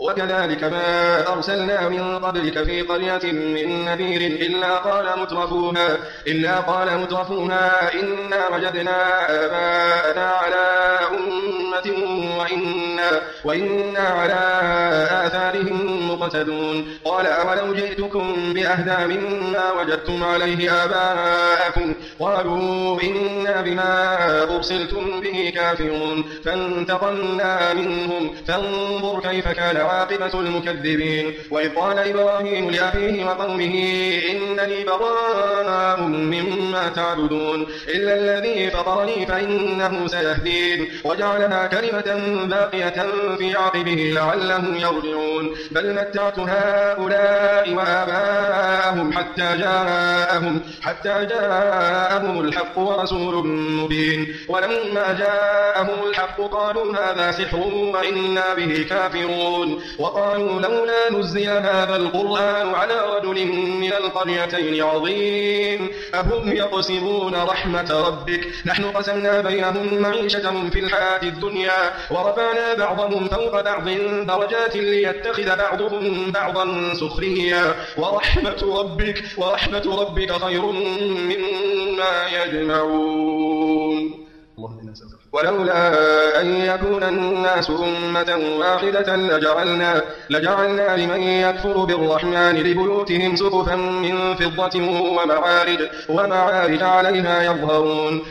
وكذلك ما أرسلنا من قبلك في قرية من نذير إلا قال مترفوها إنا وجدنا آباءنا على أمة وإنا على آثارهم مقتدون. قال أولو جئتكم بأهدى مما وجدتم عليه آباءكم قالوا إنا بما أرسلتم به كافرون فانتقمنا منهم فانظر كيف كان عاقبة المكذبين. وإذ قال إبراهيم لأبيه وقومه إنني براء مما تعبدون إلا الذي فطرني فإنه سيهدين وجعلها كلمة باقية في عقبه لعلهم يرجعون. بل متعت هؤلاء وآباءهم حتى جاءهم الحق ورسول مبين. ولما جاءهم الحق قالوا هذا سحر وإنا به كافرون. وقالوا لولا نزل هذا القرآن على رجل من القريتين عظيم أهم يقسمون رحمة ربك نحن قسمنا بينهم معيشتهم في الحياة الدنيا ورفعنا بعضهم فوق بعض درجات ليتخذ بعضهم بعضا سخريا ورحمة ربك خير مما يجمعون. ولولا أن يكون الناس أمة واحدة لجعلنا لمن يكفر بالرحمن لبيوتهم سقفا من فضة ومعارج عليها يظهرون.